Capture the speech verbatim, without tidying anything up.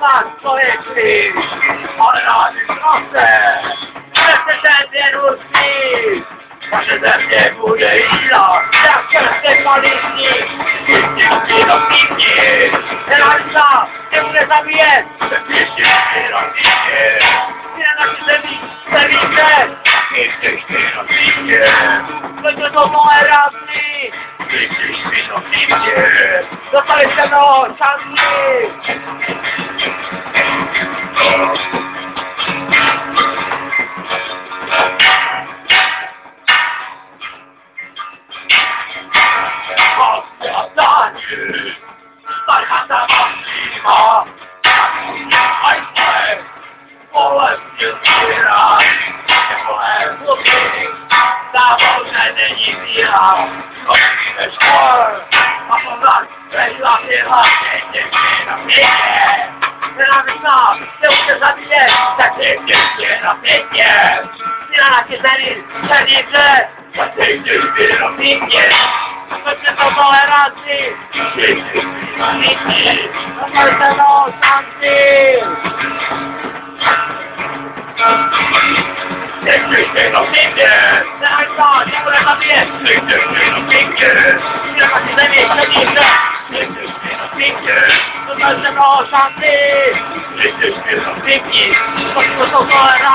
tak to je křiž, ale náš nose, nechcete jen určit, vaše země bude jiná, jak čerstvě kvalitní, všichni jenom všichni, Hráčka nebude zabíjet, všichni jenom všichni, je na naší zemi, se víte, všichni jenom všichni, protože to moje rázy, všichni jenom všichni, dostali jste mnoho šancí. Nebude zabíjet, tak ještě na pěkně. Síla na tězení, peníze, tak ještě na pěkně. Protože to toleranci, všichni na lidi, dostali se do šanci. Ještě na pěkně, Hráčka nebude zabíjet, ještě na pěkně. Síla na tězení, peníze, ještě na pěkně. Dostali se do šanci. Všichni, všichni, to jsou toleranci.